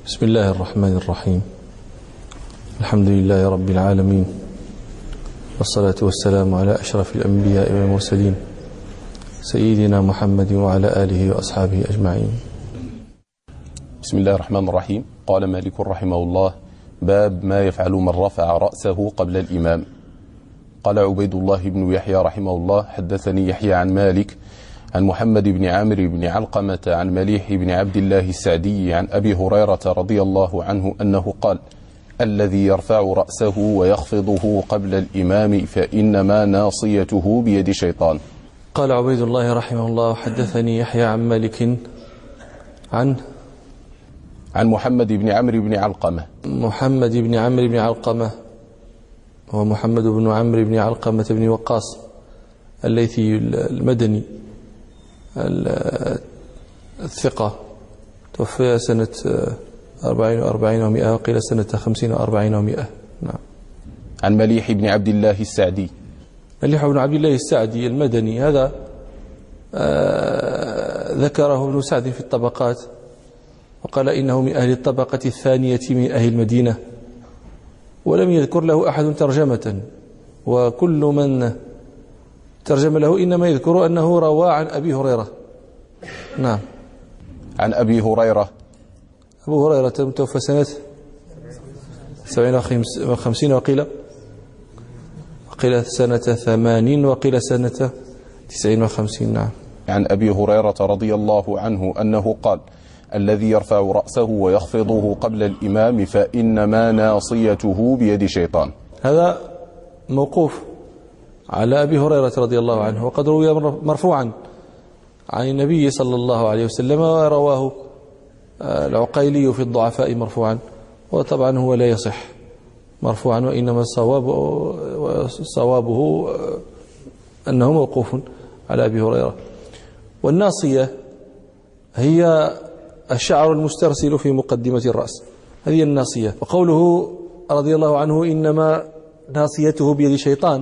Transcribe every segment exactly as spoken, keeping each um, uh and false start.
بسم الله الرحمن الرحيم. الحمد لله رب العالمين، والصلاة والسلام على أشرف الأنبياء والمرسلين سيدنا محمد وعلى آله وأصحابه أجمعين. بسم الله الرحمن الرحيم. قال مالك رحمه الله: باب ما يفعل من رفع رأسه قبل الإمام. قال عبيد الله بن يحيى رحمه الله: حدثني يحيى عن مالك عن محمد بن عامر بن علقمة عن مليح بن عبد الله السعدي عن أبي هريرة رضي الله عنه أنه قال: الذي يرفع رأسه ويخفضه قبل الإمام فإنما ناصيته بيد شيطان. قال عبيد الله رحمه الله: حدثني يحيى عن مالك عن عن محمد بن عمرو بن علقمة. محمد بن عمرو بن علقمة هو محمد بن عمرو بن علقمة بن وقاص الليثي المدني الثقة، توفي سنة أربعين وأربعين ومئة، وقيل سنة خمسين وأربعين ومئة. نعم. عن مليح بن عبد الله السعدي. مليح بن عبد الله السعدي المدني هذا آه ذكره ابن سعد في الطبقات، وقال إنه من أهل الطبقة الثانية من أهل المدينة، ولم يذكر له أحد ترجمة، وكل من ترجم له إنما يذكر أنه روى عن أبي هريرة. نعم. عن أبي هريرة. أبو هريرة توفى سنة سبعين وخمسين، وقيل وقيل سنة ثمانين، وقيل سنة تسعين وخمسين. نعم. عن أبي هريرة رضي الله عنه أنه قال: الذي يرفع رأسه ويخفضه قبل الإمام فإنما ناصيته بيد شيطان. هذا موقوف على أبي هريرة رضي الله عنه، وقد روي مرفوعا عن النبي صلى الله عليه وسلم، ورواه العقيلي في الضعفاء مرفوعا، وطبعا هو لا يصح مرفوعا، وإنما الصواب صوابه أنه موقوف على أبي هريرة. والناصية هي الشعر المسترسل في مقدمة الرأس، هذه الناصية. وقوله رضي الله عنه إنما ناصيته بيد شيطان،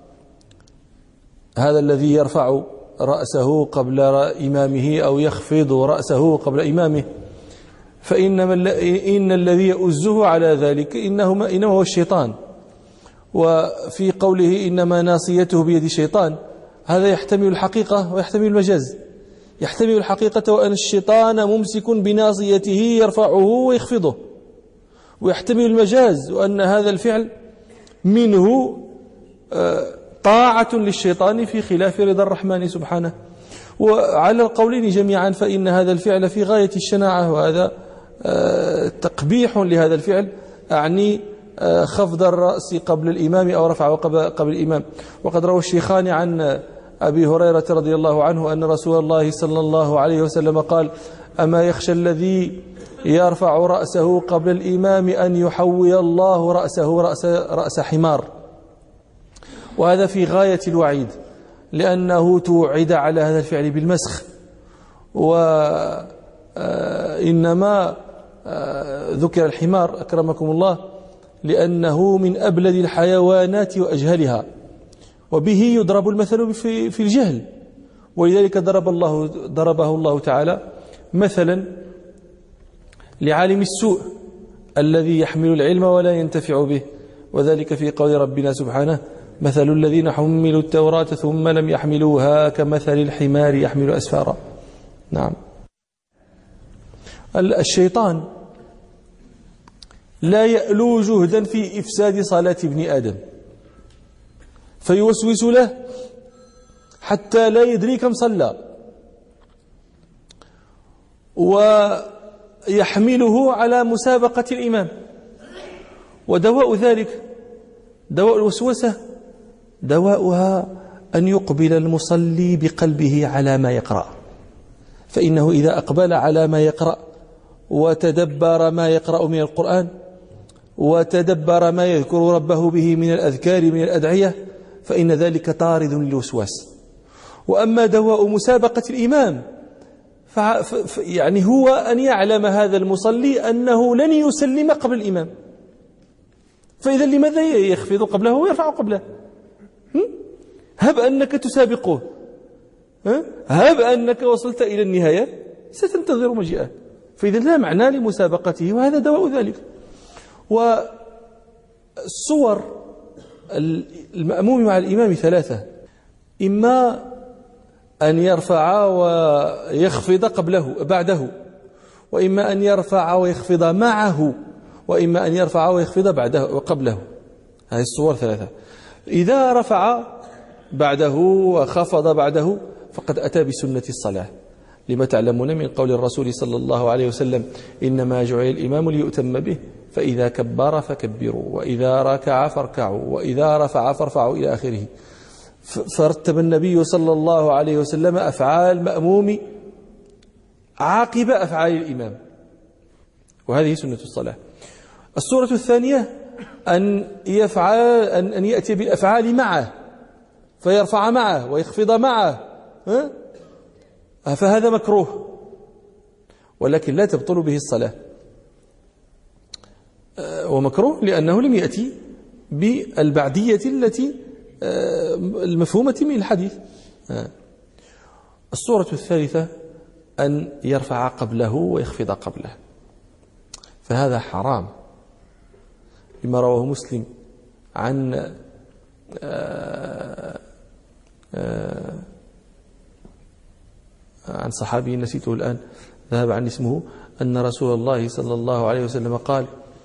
هذا الذي يرفع رأسه قبل إمامه أو يخفض رأسه قبل إمامه، فإنما إن الذي يؤزه على ذلك إنه إنما هو الشيطان. وفي قوله إنما ناصيته بيد الشيطان، هذا يحتمل الحقيقة ويحتمل المجاز. يحتمل الحقيقة وأن الشيطان ممسك بناصيته يرفعه ويخفضه، ويحتمل المجاز وأن هذا الفعل منه طاعة للشيطان في خلاف رضا الرحمن سبحانه. وعلى القولين جميعا فإن هذا الفعل في غاية الشناعة، وهذا تقبيح لهذا الفعل، أعني خفض الرأس قبل الإمام أو رفعه قبل الإمام. وقد روى الشيخان عن أبي هريرة رضي الله عنه أن رسول الله صلى الله عليه وسلم قال: أما يخشى الذي يرفع رأسه قبل الإمام أن يحوي الله رأسه رأس, رأس حمار. وهذا في غاية الوعيد، لأنه توعد على هذا الفعل بالمسخ، وإنما ذكر الحمار أكرمكم الله لأنه من أبلد الحيوانات وأجهلها، وبه يضرب المثل في الجهل، ولذلك ضرب الله ضربه الله تعالى مثلا لعالم السوء الذي يحمل العلم ولا ينتفع به، وذلك في قول ربنا سبحانه: مثل الذين حملوا التوراة ثم لم يحملوها كمثل الحمار يحمل أسفارا. نعم. الشيطان لا يألو جهدا في إفساد صلاة ابن آدم، فيوسوس له حتى لا يدري كم صلى، ويحمله على مسابقة الإمام. ودواء ذلك، دواء الوسوسة، دواؤها أن يقبل المصلي بقلبه على ما يقرأ، فإنه إذا أقبل على ما يقرأ وتدبر ما يقرأ من القرآن، وتدبر ما يذكر ربه به من الأذكار من الأدعية، فإن ذلك طارد للوسواس. وأما دواء مسابقة الإمام ف... يعني هو أن يعلم هذا المصلي أنه لن يسلم قبل الإمام، فإذا لماذا يخفض قبله ويرفع قبله؟ هب أنك تسابقه، هب أنك وصلت إلى النهاية ستنتظر مجيئه، فإذا لا معنى لمسابقته، وهذا دواء ذلك. والصور المأموم مع الإمام ثلاثة: إما أن يرفع ويخفض قبله بعده، وإما أن يرفع ويخفض معه، وإما أن يرفع ويخفض بعده وقبله. هذه الصور ثلاثة. إذا رفع بعده وخفض بعده فقد أتى بسنة الصلاة، لما تعلمون من قول الرسول صلى الله عليه وسلم: إنما جعل الإمام ليؤتم به، فإذا كبر فكبروا، وإذا ركع فاركعوا، وإذا رفع فارفعوا، إلى آخره. فرتب النبي صلى الله عليه وسلم أفعال المأموم عاقب أفعال الإمام، وهذه سنة الصلاة. الصورة الثانية أن يفعل أن أن يأتي بالأفعال معه، فيرفع معه ويخفض معه، ها؟ فهذا مكروه، ولكن لا تبطل به الصلاة. ومكروه لأنه لم يأتي بالبعدية التي المفهومة من الحديث. الصورة الثالثة أن يرفع قبله ويخفض قبله، فهذا حرام، لما رواه مسلم عن عن صحابي نسيته الآن، ذهب عن اسمه، أن رسول الله صلى الله عليه وسلم قال: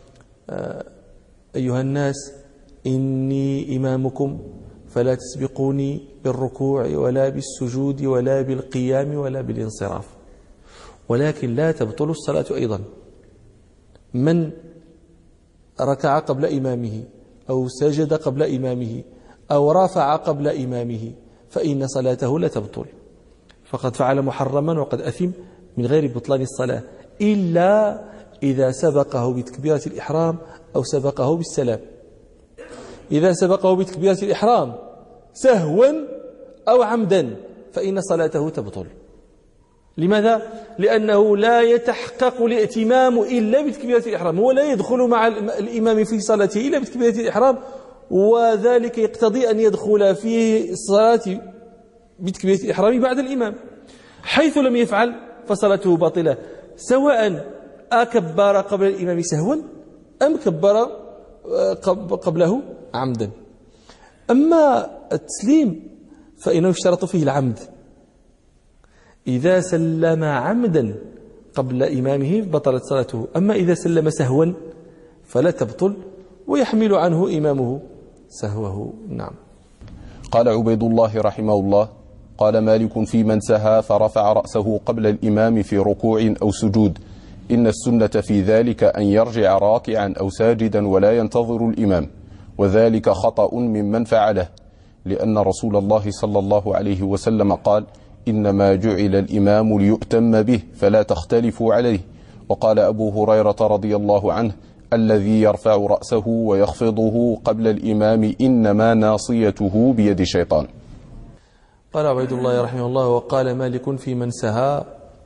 أيها الناس، إني إمامكم فلا تسبقوني بالركوع ولا بالسجود ولا بالقيام ولا بالانصراف، ولكن لا تبطل الصلاة أيضا. من ركع قبل إمامه أو سجد قبل إمامه أو رفع قبل إمامه فإن صلاته لا تبطل، فقد فعل محرما وقد أثم من غير بطلان الصلاة، إلا إذا سبقه بتكبيرة الإحرام أو سبقه بالسلام. إذا سبقه بتكبيرة الإحرام سهوا أو عمدا فإن صلاته تبطل. لماذا؟ لأنه لا يتحقق الائتمام إلا بتكبيرة الإحرام، هو لا يدخل مع الإمام في صلاته إلا بتكبيرة الإحرام، وذلك يقتضي أن يدخل في الصلاة بتكبيرة الإحرام بعد الإمام. حيث لم يفعل فصلاته باطلة، سواء أكبر قبل الإمام سهوا أم كبر قبله عمدا. أما التسليم فإنه يشترط فيه العمد، إذا سلم عمدا قبل إمامه بطلت صلاته، أما إذا سلم سهوا فلا تبطل ويحمل عنه إمامه سهوه. نعم. قال عبيد الله رحمه الله: قال مالك في من سهى فرفع رأسه قبل الإمام في ركوع أو سجود: إن السنة في ذلك أن يرجع راكعا أو ساجدا ولا ينتظر الإمام، وذلك خطأ ممن فعله، لأن رسول الله صلى الله عليه وسلم قال: إنما جعل الإمام ليؤتم به فلا تختلفوا عليه. وقال أبو هريرة رضي الله عنه: الذي يرفع رأسه ويخفضه قبل الإمام إنما ناصيته بيد الشيطان. قال عبيد الله رحمه الله: وقال مالك في من سهى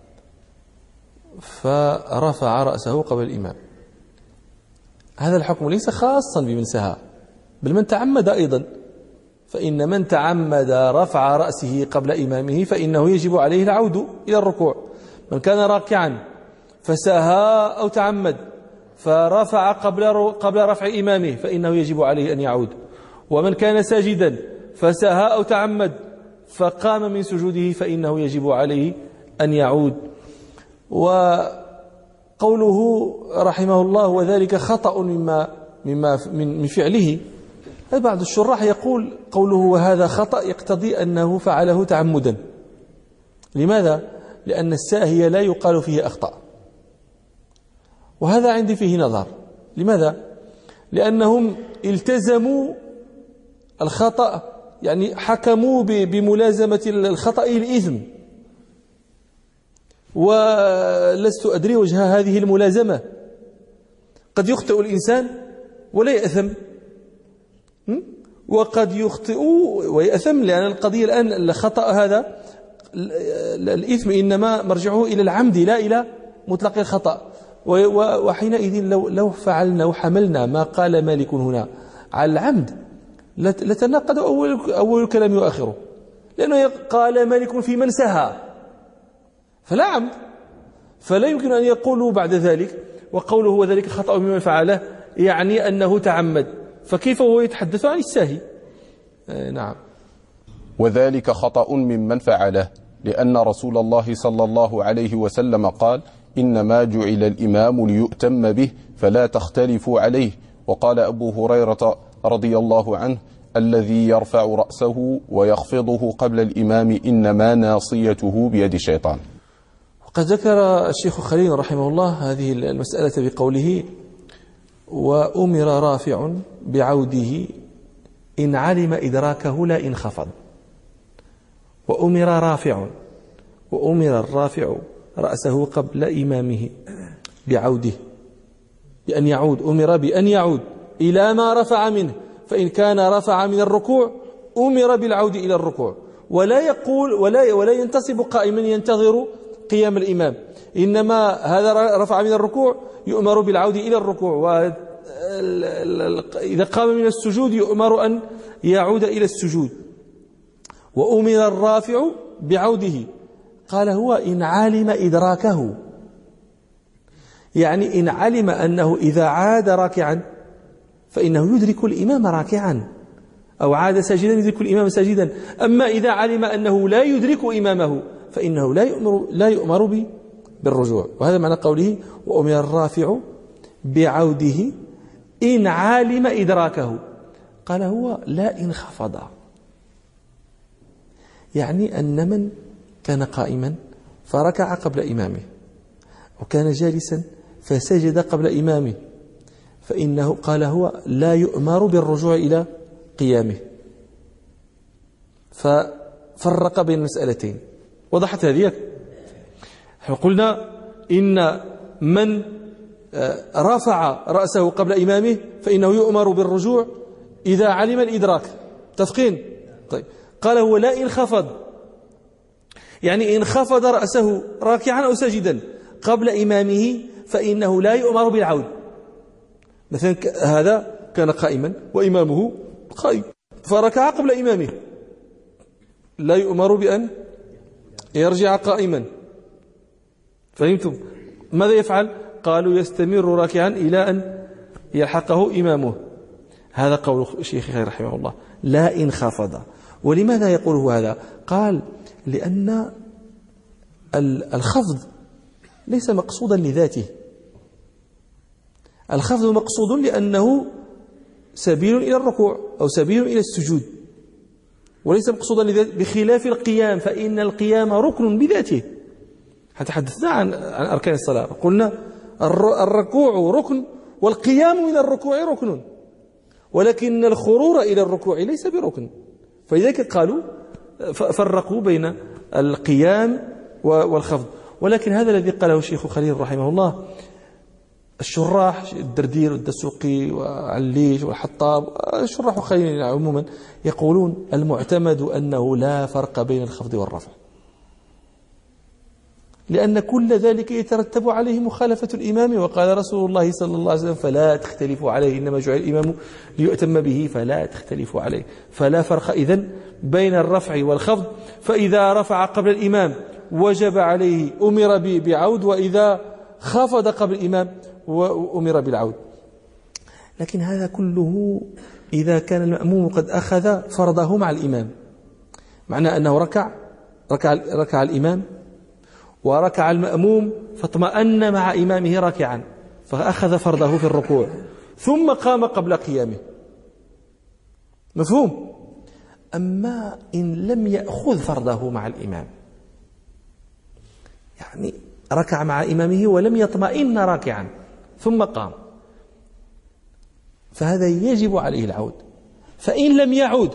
فرفع رأسه قبل الإمام. هذا الحكم ليس خاصا بمن سهى، بل من تعمد أيضا، فإن من تعمد رفع رأسه قبل إمامه فإنه يجب عليه العود إلى الركوع. من كان راكعا فسهى أو تعمد فرفع قبل قبل رفع إمامه فإنه يجب عليه أن يعود. ومن كان ساجدا فسهى أو تعمد فقام من سجوده فإنه يجب عليه أن يعود. وقوله رحمه الله: وذلك خطأ مما مما من فعله، بعض الشراح يقول قوله وهذا خطأ يقتضي أنه فعله تعمدا. لماذا؟ لأن الساهي لا يقال فيه أخطأ، وهذا عندي فيه نظر. لماذا؟ لأنهم التزموا الخطأ، يعني حكموا بملازمة الخطأ الإثم، ولست أدري وجه هذه الملازمة. قد يخطئ الإنسان ولا يأثم، وقد يخطئ ويأثم، لأن القضية الآن الخطأ هذا الإثم إنما مرجعه إلى العمد لا إلى مطلق الخطأ. وحينئذ لو لو فعلنا وحملنا ما قال مالك هنا على العمد لتناقض أول أول الكلام وآخره، لأنه قال مالك في من سهى فلا عمد، فلا يمكن أن يقولوا بعد ذلك وقوله وذلك خطأ ممن فعله يعني أنه تعمد، فكيف هو يتحدث عن الساهي؟ آه نعم. وذلك خطأ ممن فعله، لأن رسول الله صلى الله عليه وسلم قال: إنما جعل الإمام ليؤتم به فلا تختلفوا عليه. وقال أبو هريرة رضي الله عنه: الذي يرفع رأسه ويخفضه قبل الإمام إنما ناصيته بيد الشيطان. وقد ذكر الشيخ خليل رحمه الله هذه المسألة بقوله: وأمر رافع بعوده إن علم إدراكه لا إن خفض. وأمر رافع وأمر الرافع رأسه قبل إمامه بعوده، بأن يعود، أمر بأن يعود إلى ما رفع منه، فإن كان رفع من الركوع أمر بالعود إلى الركوع، ولا يقول ولا ولا ينتصب قائما ينتظر قيام الإمام، إنما هذا رفع من الركوع يؤمر بالعود إلى الركوع، وإذا قام من السجود يؤمر أن يعود إلى السجود. وأمر الرافع بعوده، قال هو إن علم إدراكه، يعني إن علم أنه إذا عاد راكعا فإنه يدرك الإمام راكعا، أو عاد ساجدا يدرك الإمام ساجدا. أما إذا علم أنه لا يدرك إمامه فإنه لا يؤمر, لا يؤمر بالرجوع. وهذا معنى قوله: وأمر الرافع بعوده إن علم إدراكه. قال هو لا إن خفض، يعني أن من كان قائما فركع قبل إمامه وكان جالسا فسجد قبل إمامه فإنه قال هو لا يؤمر بالرجوع إلى قيامه، ففرق بين المسألتين. وضحت هذه؟ قلنا إن من رفع رأسه قبل إمامه فإنه يؤمر بالرجوع إذا علم الإدراك. تفقين؟ طيب. قال هو لا إن خفض، يعني إن خفض رأسه راكعا أو ساجدا قبل إمامه فإنه لا يؤمر بالعود. مثلا هذا كان قائما وإمامه قائم فركع قبل إمامه، لا يؤمر بأن يرجع قائما. فهمتم؟ ماذا يفعل؟ قالوا يستمر راكعا إلى أن يلحقه إمامه. هذا قول الشيخ رحمه الله، لا إن خفض. ولماذا يقول هذا؟ قال لأن الخفض ليس مقصودا لذاته، الخفض مقصود لأنه سبيل إلى الركوع أو سبيل إلى السجود، وليس مقصودا لذاته، بخلاف القيام فإن القيام ركن بذاته. تحدثنا عن عن أركان الصلاة، قلنا الركوع ركن والقيام من الركوع ركن، ولكن الخرور إلى الركوع ليس بركن. فلذلك قالوا فرقوا بين القيام والخفض. ولكن هذا الذي قاله الشيخ خليل رحمه الله، الشراح الدردير والدسوقي وعليش والحطاب، الشراح خليل عموما يقولون المعتمد أنه لا فرق بين الخفض والرفع، لأن كل ذلك يترتب عليه مخالفة الإمام. وقال رسول الله صلى الله عليه وسلم: فلا تختلفوا عليه، إنما جعل الإمام ليؤتم به فلا تختلفوا عليه. فلا فرق إذن بين الرفع والخفض، فإذا رفع قبل الإمام وجب عليه أمر بعود، وإذا خفض قبل الإمام وأمر بالعود. لكن هذا كله إذا كان المأموم قد أخذ فرضه مع الإمام، معنى أنه ركع ركع, ركع الإمام وركع المأموم فاطمأن مع إمامه راكعا فأخذ فرضه في الركوع ثم قام قبل قيامه. مفهوم؟ أما إن لم يأخذ فرضه مع الإمام، يعني ركع مع إمامه ولم يطمئن راكعا ثم قام، فهذا يجب عليه العود. فإن لم يعود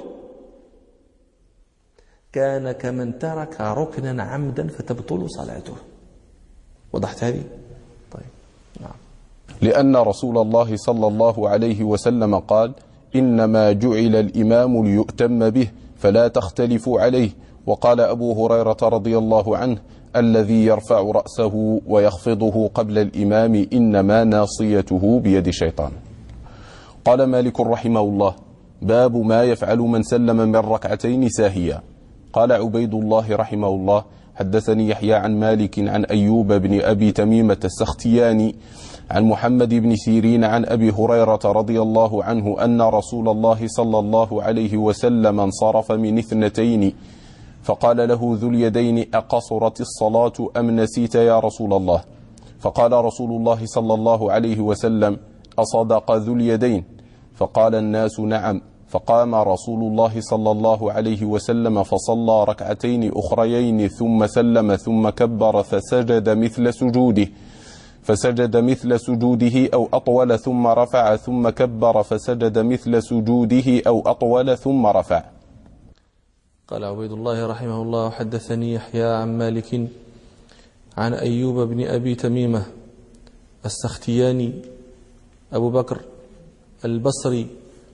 كان كمن ترك ركنا عمدا فتبطل صلاته. وضحت هذه؟ طيب. نعم. لأن رسول الله صلى الله عليه وسلم قال: إنما جعل الإمام ليؤتم به فلا تختلفوا عليه. وقال أبو هريرة رضي الله عنه: الذي يرفع رأسه ويخفضه قبل الإمام إنما ناصيته بيد الشيطان. قال مالك رحمه الله: باب ما يفعل من سلم من ركعتين ساهيا. قال عبيد الله رحمه الله: حدثني يحيى عن مالك عن أيوب بن أبي تميمة السختياني عن محمد بن سيرين عن أبي هريرة رضي الله عنه أن رسول الله صلى الله عليه وسلم انصرف من اثنتين فقال له ذو اليدين أقصرت الصلاة أم نسيت يا رسول الله؟ فقال رسول الله صلى الله عليه وسلم أصدق ذو اليدين؟ فقال الناس نعم. فقام رسول الله صلى الله عليه وسلم فصلى ركعتين أخريين ثم سلم ثم كبر فسجد مثل سجوده فسجد مثل سجوده أو أطول ثم رفع ثم كبر فسجد مثل سجوده أو أطول ثم رفع. قال عبيد الله رحمه الله حدثني يحيى عن مالك عن أيوب بن أبي تميمة السختياني أبو بكر البصري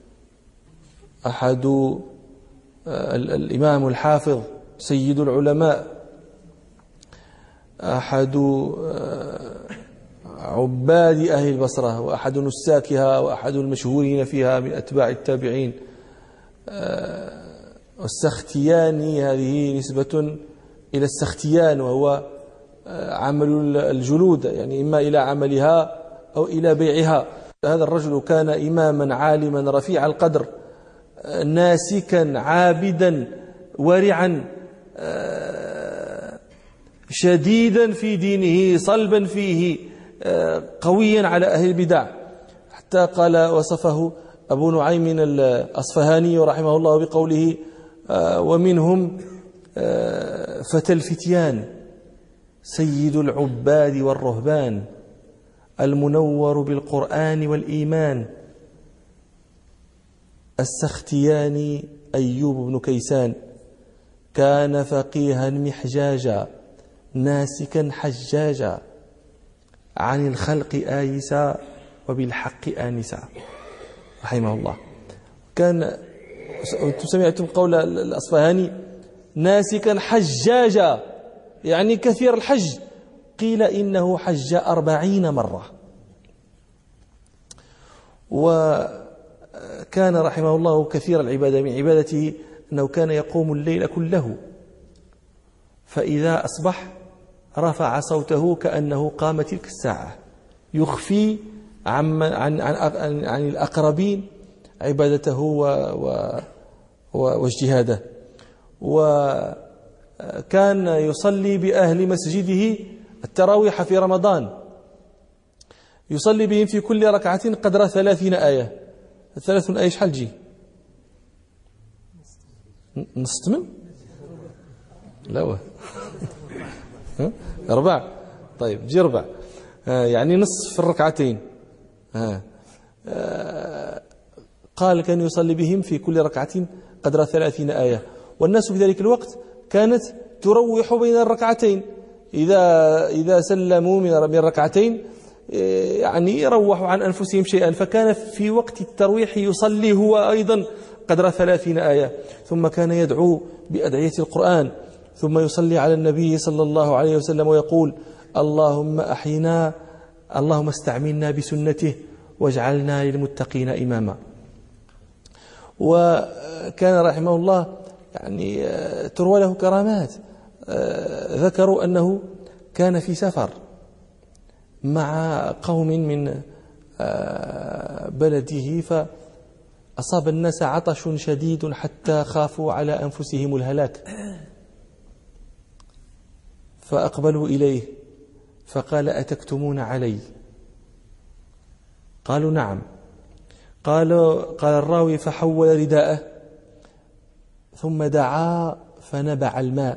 أحد الإمام الحافظ سيد العلماء أحد عباد أهل البصرة وأحد نساكها وأحد المشهورين فيها من أتباع التابعين. السختياني هذه نسبة إلى السختيان وهو عمل الجلود، يعني إما إلى عملها أو إلى بيعها. هذا الرجل كان إماما عالما رفيع القدر ناسكا عابدا ورعا شديدا في دينه صلبا فيه قويا على أهل البدع، حتى قال وصفه أبو نعيم الأصفهاني رحمه الله بقوله ومنهم فتى الفتيان سيد العباد والرهبان المنور بالقرآن والإيمان السختياني أيوب بن كيسان. كان فقيها محجاجا ناسكا حجاجا عن الخلق آيسا وبالحق آنسا رحمه الله. كان سمعتم قول الأصفهاني ناسكا حجاجا يعني كثير الحج، قيل إنه حج أربعين مرة. وكان رحمه الله كثير العبادة، من عبادته أنه كان يقوم الليل كله، فإذا أصبح رفع صوته كأنه قام تلك الساعة يخفي عن, عن, عن, عن الأقربين عبادته و و واجتهاده. وكان يصلي بأهل مسجده التراويح في رمضان، يصلي بهم في كل ركعة قدر ثلاثين آية. ثلاثون آية شحال تجي؟ نص ثمن؟ لا واه أربع. طيب تجي ربع، يعني نصف في الركعتين. قال كان يصلي بهم في كل ركعة قدر ثلاثين آية. والناس في ذلك الوقت كانت تروح بين الركعتين، إذا إذا سلموا من الركعتين يعني روحوا عن أنفسهم شيئا، فكان في وقت الترويح يصلي هو أيضا قدر ثلاثين آية. ثم كان يدعو بأدعية القرآن، ثم يصلي على النبي صلى الله عليه وسلم ويقول اللهم أحينا اللهم استعملنا بسنته واجعلنا للمتقين إماما. وكان رحمه الله يعني تروى له كرامات. ذكروا أنه كان في سفر مع قوم من بلده، فأصاب الناس عطش شديد حتى خافوا على أنفسهم الهلاك، فأقبلوا إليه فقال أتكتمون علي؟ قالوا نعم. قالوا قال الراوي فحول رداءه ثم دعا فنبع الماء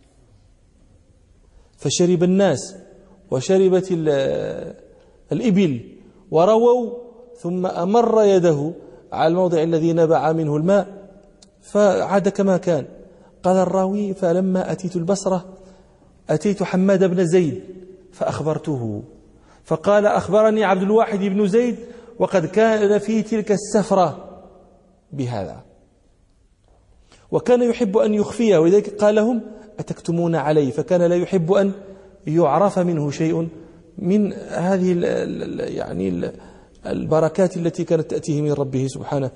فشرب الناس وشربت الإبل ورووا، ثم أمر يده على الموضع الذي نبع منه الماء فعاد كما كان. قال الراوي فلما أتيت البصرة أتيت حماد بن زيد فأخبرته، فقال أخبرني عبد الواحد بن زيد وقد كان في تلك السفرة بهذا، وكان يحب أن يخفيه، ولذلك قال لهم أتكتمون علي، فكان لا يحب أن يعرف منه شيء من هذه ال ال يعني البركات التي كانت تأتيه من ربه سبحانه.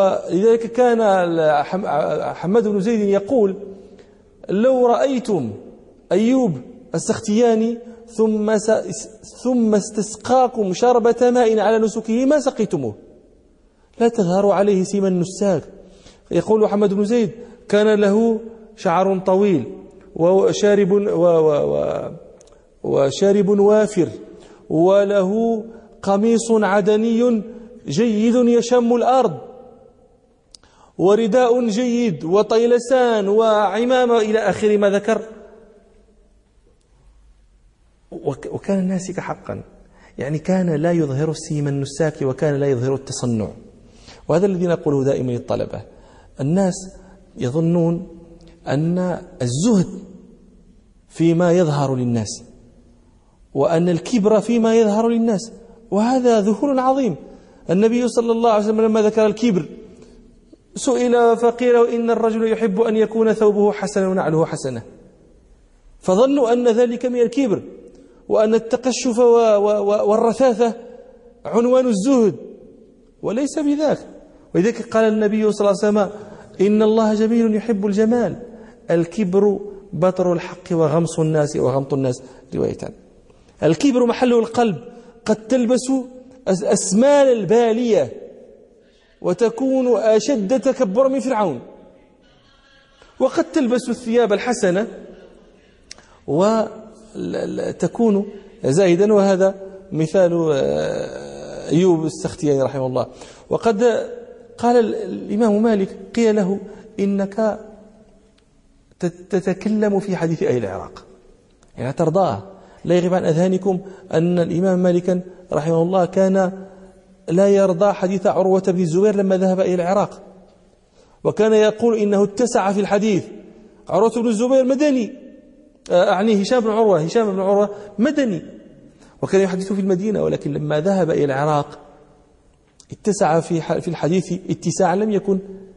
ولذلك كان حماد بن زيد يقول لو رأيتم أيوب السختياني ثم ثم استسقاكم شربة ماء على نسكه ما سقيتموه لا تظهر عليه سيما النساك. يقول محمد بن زيد كان له شعر طويل وشارب و و و وشارب وافر وله قميص عدني جيد يشم الأرض ورداء جيد وطيلسان وعمامة إلى آخر ما ذكر. وكان ناسك حقا، يعني كان لا يظهر السيم النساك وكان لا يظهر التصنع. وهذا الذي نقوله دائما للطلبة. الناس يظنون أن الزهد فيما يظهر للناس وأن الكبر فيما يظهر للناس، وهذا ذهول عظيم. النبي صلى الله عليه وسلم لما ذكر الكبر سئل فقيل إن الرجل يحب أن يكون ثوبه حسنا ونعله حسنة، فظنوا أن ذلك من الكبر وأن التقشف والرثاثة عنوان الزهد، وليس بذاك. ولذلك قال النبي صلى الله عليه وسلم إن الله جميل يحب الجمال، الكبر بطر الحق وغمص الناس وغمط الناس روايتان. الكبر محله القلب، قد تلبس أسمال البالية وتكون أشد تكبر من فرعون، وقد تلبس الثياب الحسنة وتكون زاهدا، وهذا مثال أيوب السختياني رحمه الله. وقد قال الإمام مالك قيل له إنك تتكلم في حديث أهل العراق، يعني ترضاه. لا يغيب عن أذهانكم أن الإمام مالكا رحمه الله كان لا يرضى حديث عروة بن الزبير لما ذهب إلى العراق، وكان يقول إنه اتسع في الحديث. عروة بن الزبير مدني، أعني هشام بن عروة هشام بن عروة مدني، وكان يحدث في المدينة، ولكن لما ذهب إلى العراق اتسع في في الحديث اتساع لم يكن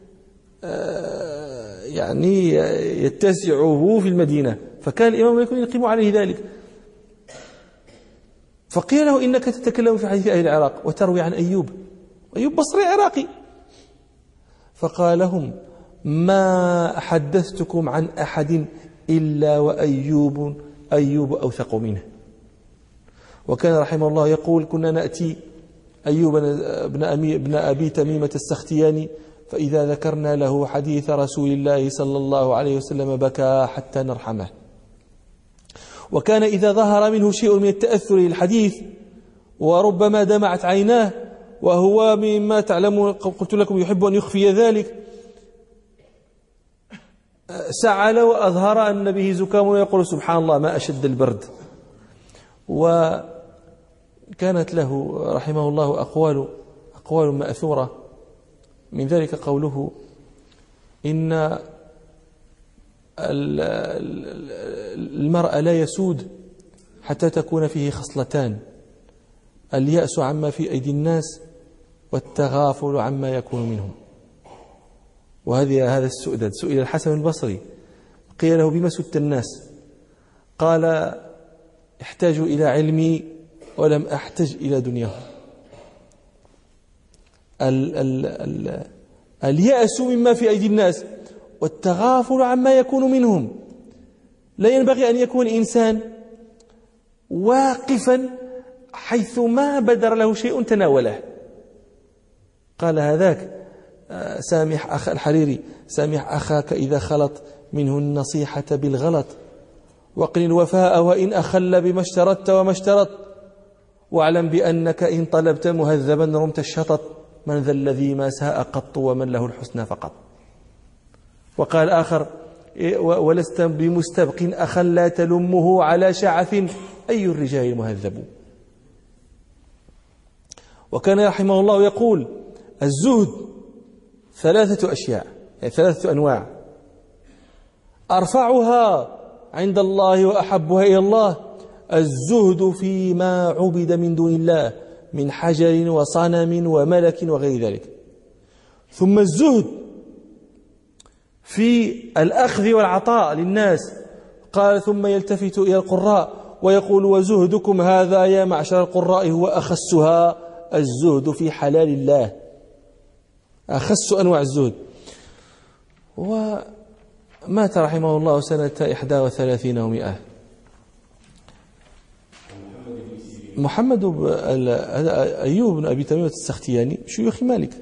يعني يتسعه في المدينة، فكان الإمام مالك يقيم عليه ذلك. فقيل له إنك تتكلم في حديث أهل العراق وتروي عن أيوب، أيوب بصري عراقي. فقال لهم ما حدثتكم عن أحد إلا وأيوب أيوب أوثق منه. وكان رحمه الله يقول كنا نأتي أيوب بن أبي, بن أبي تميمة السختياني فإذا ذكرنا له حديث رسول الله صلى الله عليه وسلم بكى حتى نرحمه. وكان إذا ظهر منه شيء من التأثر للحديث وربما دمعت عيناه، وهو مما تعلمون قلت لكم يحب أن يخفي ذلك، سعل وأظهر أن به زكام ويقول سبحان الله ما أشد البرد. وكانت له رحمه الله أقوال أقوال مأثورة، من ذلك قوله إن المرء لا يسود حتى تكون فيه خصلتان: اليأس عما في أيدي الناس والتغافل عما يكون منهم. وهذه هذا السؤدد. سئل الحسن البصري قيل له بما سدت الناس؟ قال احتاج إلى علمي ولم أحتج إلى دنياهم. ال ال ال اليأس مما في أيدي الناس والتغافل عما يكون منهم. لا ينبغي أن يكون الإنسان واقفا حيث ما بدر له شيء تناوله. قال هذاك سامح أخ الحريري سامح أخاك إذا خلط منه النصيحة بالغلط، وقل الوفاء وإن أخل بما اشترطت وما اشترط، واعلم بأنك إن طلبت مهذبا رمت الشطط، من ذا الذي ما ساء قط ومن له الحسنى فقط. وقال آخر ولست بمستبق أخا لا تلمه على شعث أي الرجال المهذب. وكان رحمه الله يقول الزهد ثلاثة أشياء، يعني ثلاثة أنواع: أرفعها عند الله وأحبها إلى الله الزهد فيما عبد من دون الله من حجر وصنم وملك وغير ذلك. ثم الزهد في الأخذ والعطاء للناس. قال ثم يلتفت إلى القراء ويقول وزهدكم هذا يا معشر القراء هو أخسها الزهد في حلال الله، أخس أنواع الزهد. مات رحمه الله سنة إحدى وثلاثين ومئة. محمد أيوب بن أبي تميمة السختياني شيوخ مالك،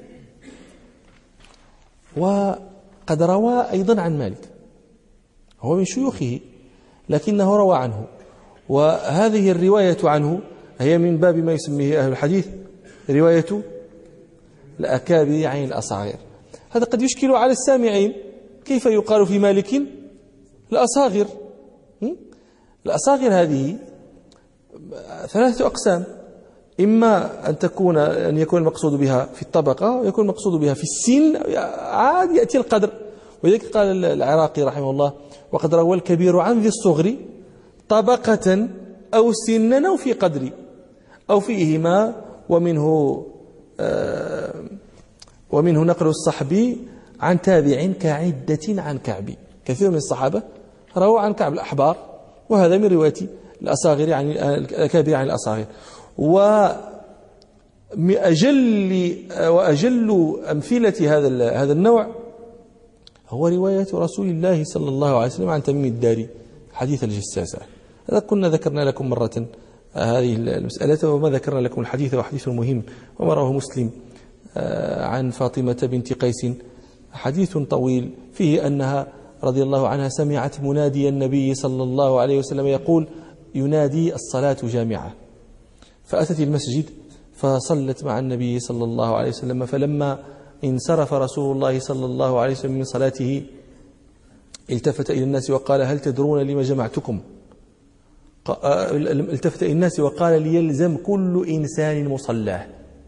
وقد روى أيضا عن مالك، هو من شيوخه لكنه روى عنه، وهذه الرواية عنه هي من باب ما يسميه أهل الحديث رواية الأكابر عن الأصاغر. هذا قد يشكل على السامعين، كيف يقال في مالك الأصاغر؟ الأصاغر هذه ثلاثة أقسام، إما أن تكون أن يكون المقصود بها في الطبقة، ويكون المقصود بها في السن، عاد يأتي القدر. ولذلك قال العراقي رحمه الله: وقد روى الكبير عن ذي الصغر طبقة أو سنا أو في قدر أو فيهما، ومنه آه ومنه نقل الصحبي عن تابع كعدة عن كعب. كثير من الصحابة رووا عن كعب الأحبار، وهذا من رواية الأصاغر عن الأكابر عن الأصاغر. وأجل وأجل أمثلة هذا هذا النوع هو رواية رسول الله صلى الله عليه وسلم عن تميم الداري حديث الجساسة. هذا كنا ذكرنا لكم مرة هذه المسألة، وما ذكرنا لكم الحديث وحديث مهم، وما رواه مسلم عن فاطمة بنت قيس، حديث طويل فيه أنها رضي الله عنها سمعت منادي النبي صلى الله عليه وسلم يقول: ينادي الصلاة جامعة. فأتت المسجد فصلت مع النبي صلى الله عليه وسلم، فلما انصرف رسول الله صلى الله عليه وسلم من صلاته التفت إلى الناس وقال: هل تدرون لما جمعتكم؟ التفت إلى الناس وقال: ليلزم كل إنسان مصلاه.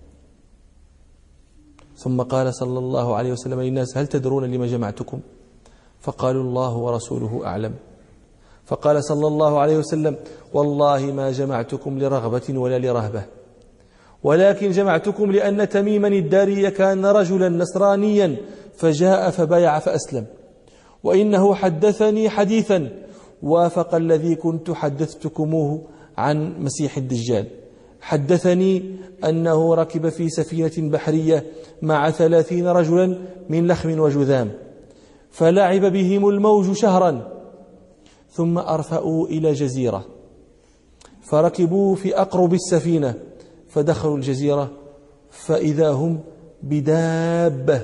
ثم قال صلى الله عليه وسلم للناس: هل تدرون لما جمعتكم؟ فقالوا: الله ورسوله أعلم. فقال صلى الله عليه وسلم: والله ما جمعتكم لرغبة ولا لرهبة، ولكن جمعتكم لأن تميما الداري كان رجلا نصرانيا فجاء فبايع فأسلم، وإنه حدثني حديثا وافق الذي كنت حدثتكموه عن مسيح الدجال. حدثني أنه ركب في سفينة بحرية مع ثلاثين رجلا من لخم وجذام، فلعب بهم الموج شهرا، ثم أرفأوا إلى جزيرة، فركبوا في أقرب السفينة، فدخلوا الجزيرة فإذا هم بدابة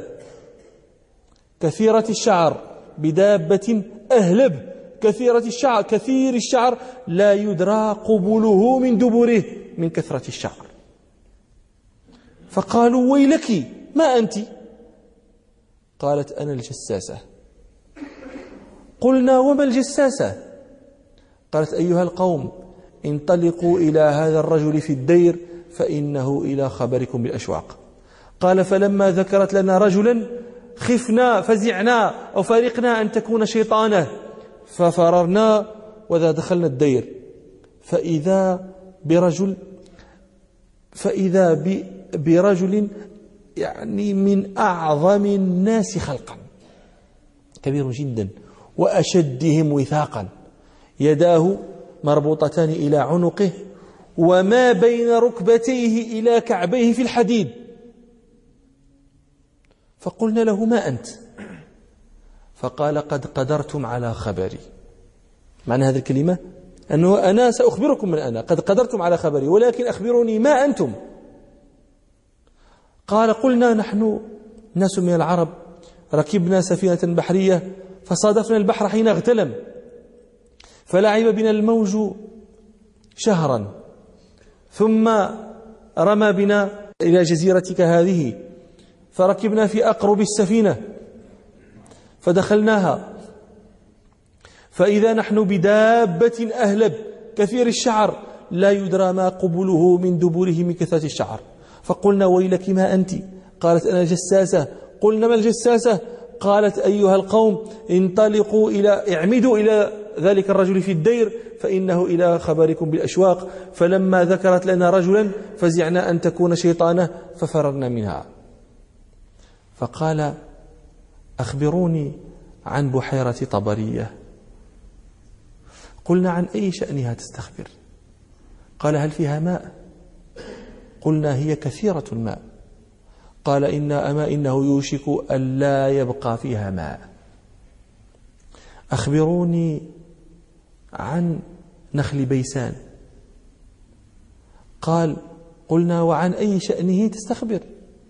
كثيرة الشعر، بدابة أهلب كثيرة الشعر كثير الشعر لا يدرى قبله من دبره من كثرة الشعر. فقالوا: ويلك ما أنت؟ قالت: أنا الجساسة. قلنا: وما الجساسة؟ قالت: أيها القوم، انطلقوا إلى هذا الرجل في الدير فإنه إلى خبركم بالأشواق. قال: فلما ذكرت لنا رجلا خفنا فزعنا أو فارقنا أن تكون شيطانه، ففررنا وذا دخلنا الدير، فإذا برجل فإذا برجل يعني من أعظم الناس خلقا، كبير جدا، وأشدهم وثاقا، يداه مربوطتان إلى عنقه، وما بين ركبتيه إلى كعبيه في الحديد. فقلنا له: ما أنت؟ فقال: قد قدرتم على خبري. معنى هذه الكلمة أنه أنا سأخبركم من أنا، قد قدرتم على خبري، ولكن أخبروني ما أنتم؟ قال: قلنا نحن ناس من العرب ركبنا سفينة بحرية فصادفنا البحر حين اغتلم، فلعب بنا الموج شهرا، ثم رمى بنا إلى جزيرتك هذه، فركبنا في أقرب السفينة فدخلناها، فإذا نحن بدابة أهلب كثير الشعر لا يدرى ما قبله من دبره من كثرة الشعر. فقلنا: ويلك ما أنت؟ قالت: أنا جساسة. قلنا: ما الجساسة؟ قالت: أيها القوم، انطلقوا إلى اعمدوا إلى ذلك الرجل في الدير فإنه إلى خبركم بالأشواق. فلما ذكرت لنا رجلا فزعنا أن تكون شيطانة ففررنا منها. فقال: أخبروني عن بحيرة طبرية. قلنا: عن أي شأنها تستخبر؟ قال: هل فيها ماء؟ قلنا: هي كثيرة الماء. قال: إن أما إنه يوشك أن لا يبقى فيها ماء. أخبروني عن نخل بيسان. قال قلنا وعن أي شأنه تستخبر؟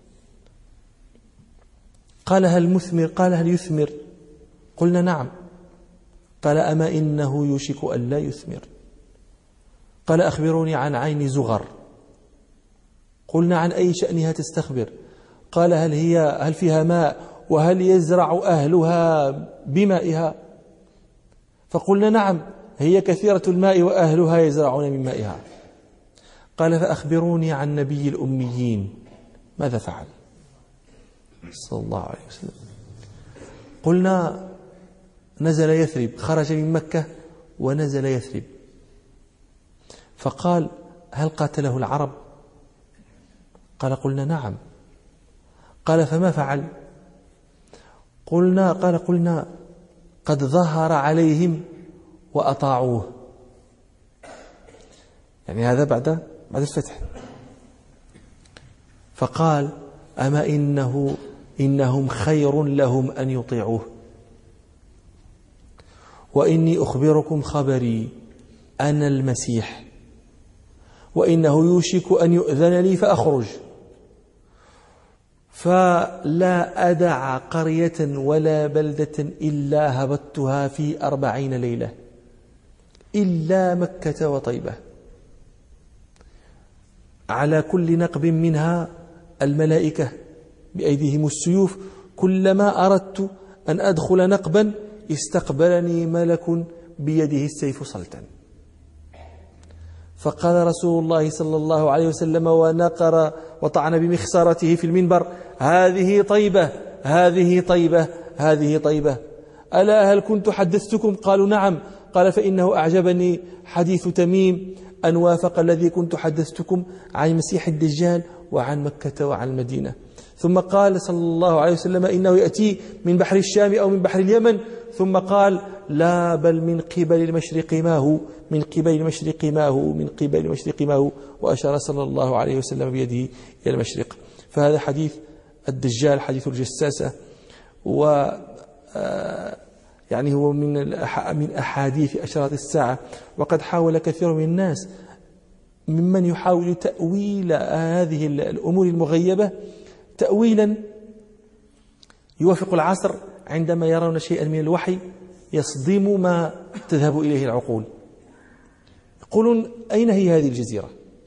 قال هل مثمر؟ قال هل يثمر؟ قلنا نعم. قال أما إنه يوشك أن لا يثمر. قال أخبروني عن عين زغر. قلنا عن أي شأنها تستخبر؟ قال هل هي هل فيها ماء وهل يزرع أهلها بمائها؟ فقلنا نعم، هي كثيرة الماء وأهلها يزرعون من مائها. قال فأخبروني عن نبي الأميين ماذا فعل صلى الله عليه وسلم؟ قلنا نزل يثرب، خرج من مكة ونزل يثرب. فقال هل قاتله العرب؟ قال قلنا نعم. قال فما فعل؟ قلنا قال قلنا قد ظهر عليهم وأطاعوه، يعني هذا بعد بعد الفتح. فقال أما إنه إنهم خير لهم أن يطيعوه، وإني أخبركم خبري أنا المسيح، وإنه يوشك أن يؤذن لي فأخرج، فلا أدع قرية ولا بلدة إلا هبطتها في أربعين ليلة إلا مكة وطيبة، على كل نقب منها الملائكة بأيديهم السيوف، كلما أردت أن أدخل نقبا استقبلني ملك بيده السيف صلتا. فقال رسول الله صلى الله عليه وسلم ونقر وطعن بمخصرته في المنبر هذه طيبة هذه طيبة هذه طيبة، ألا هل كنت حدثتكم؟ قالوا نعم. قال فإنه أعجبني حديث تميم أن وافق الذي كنت حدثتكم عن مسيح الدجال وعن مكة وعن المدينة. ثم قال صلى الله عليه وسلم إنه يأتي من بحر الشام أو من بحر اليمن، ثم قال لا بل من قبل المشرق ما هو من قبل المشرق ما هو من قبل المشرق ما هو، وأشار صلى الله عليه وسلم بيده إلى المشرق. فهذا حديث الدجال، حديث الجساسة، و يعني هو من من أحاديث أشراط الساعة. وقد حاول كثير من الناس ممن يحاول تأويل هذه الأمور المغيبة تأويلا يوافق العصر، عندما يرون شيئا من الوحي يصدم ما تذهب إليه العقول، يقولون أين هي هذه الجزيرة؟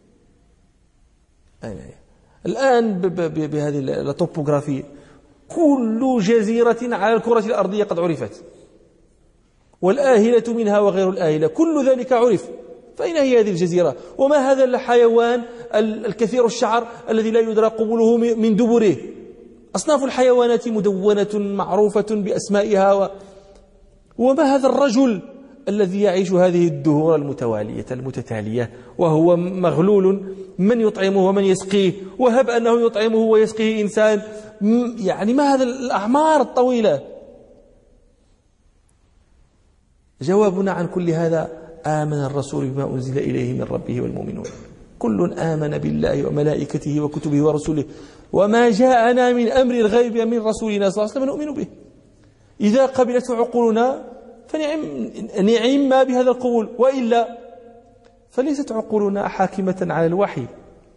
أين هي؟ الآن بهذه الطوبوغرافية كل جزيرة على الكرة الأرضية قد عرفت، والآهلة منها وغير الآهلة كل ذلك عرف. فأين هي هذه الجزيرة؟ وما هذا الحيوان الكثير الشعر الذي لا يدرى قبله من دبره؟ أصناف الحيوانات مدونة معروفة بأسمائها، و... وما هذا الرجل الذي يعيش هذه الدهور المتوالية المتتالية وهو مغلول من يطعمه ومن يسقيه، وهب أنه يطعمه ويسقيه إنسان، يعني ما هذا الأعمار الطويلة؟ جوابنا عن كل هذا آمن الرسول بما أنزل إليه من ربه والمؤمنون كل آمن بالله وملائكته وكتبه ورسله وما جاءنا من أمر الغيب من رسولنا صلى الله عليه وسلم نؤمن به. إذا قبلته عقولنا فنعم نعم ما بهذا القبول، وإلا فليست عقولنا حاكمة على الوحي.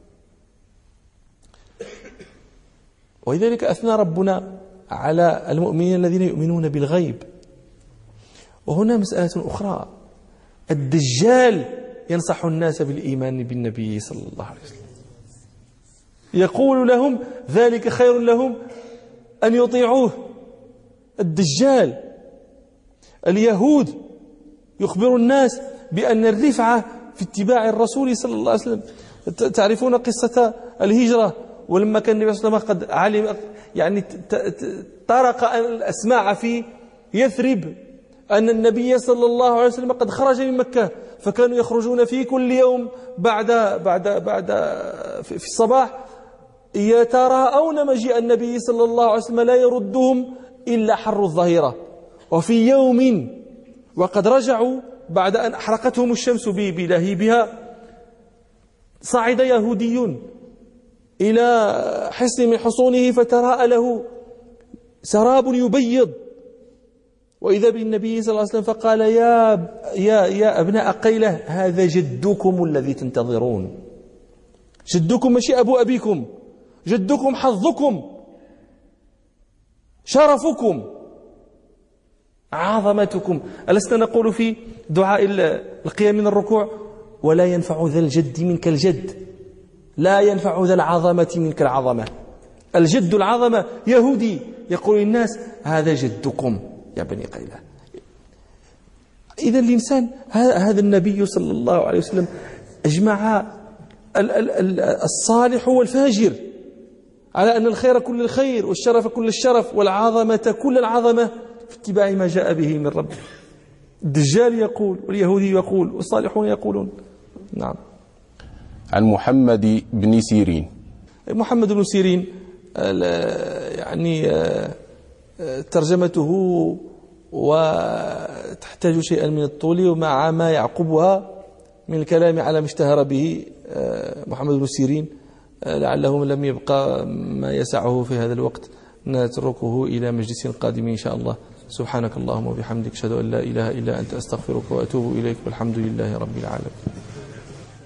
ولذلك أثنى ربنا على المؤمنين الذين يؤمنون بالغيب. وهنا مسألة أخرى، الدجال ينصح الناس بالإيمان بالنبي صلى الله عليه وسلم، يقول لهم ذلك خير لهم أن يطيعوه. الدجال اليهود يخبر الناس بأن الرفعة في اتباع الرسول صلى الله عليه وسلم. تعرفون قصة الهجرة، ولما كان النبي صلى الله عليه وسلم قد علم يعني طرق الأسماع في يثرب أن النبي صلى الله عليه وسلم قد خرج من مكة، فكانوا يخرجون في كل يوم بعد بعد بعد في الصباح يتراءون مجيء النبي صلى الله عليه وسلم لا يردهم إلا حر الظهيرة. وفي يوم وقد رجعوا بعد أن أحرقتهم الشمس بلهيبها صعد يهودي إلى حصن من حصونه فتراءى له سراب يبيض وإذا بالنبي صلى الله عليه وسلم فقال يا, يا, يا أبناء قيلة هذا جدكم الذي تنتظرون. جدكم ماشي أبو أبيكم، جدكم حظكم شرفكم عظمتكم. ألسنا نقول في دعاء القيام من الركوع ولا ينفع ذا الجد منك الجد، لا ينفع ذا العظمة منك العظمة. الجد العظمة يهودي يقول للناس هذا جدكم يا بني قيلة. إذا الإنسان هذا النبي صلى الله عليه وسلم أجمع الصالح والفاجر على أن الخير كل الخير والشرف كل الشرف والعظمة كل العظمة في اتباع ما جاء به من ربه. الدجال يقول واليهودي يقول والصالحون يقولون. نعم. عن محمد بن سيرين. محمد بن سيرين يعني ترجمته وتحتاج شيئا من الطول ومع ما يعقبها من الكلام على ما اشتهر به محمد بن سيرين لعله لم يبقى ما يسعه في هذا الوقت، نتركه إلى مجلس قادم إن شاء الله. سبحانك اللهم وبحمدك أشهد أن لا إله إلا أنت أستغفرك وأتوب إليك والحمد لله رب العالمين.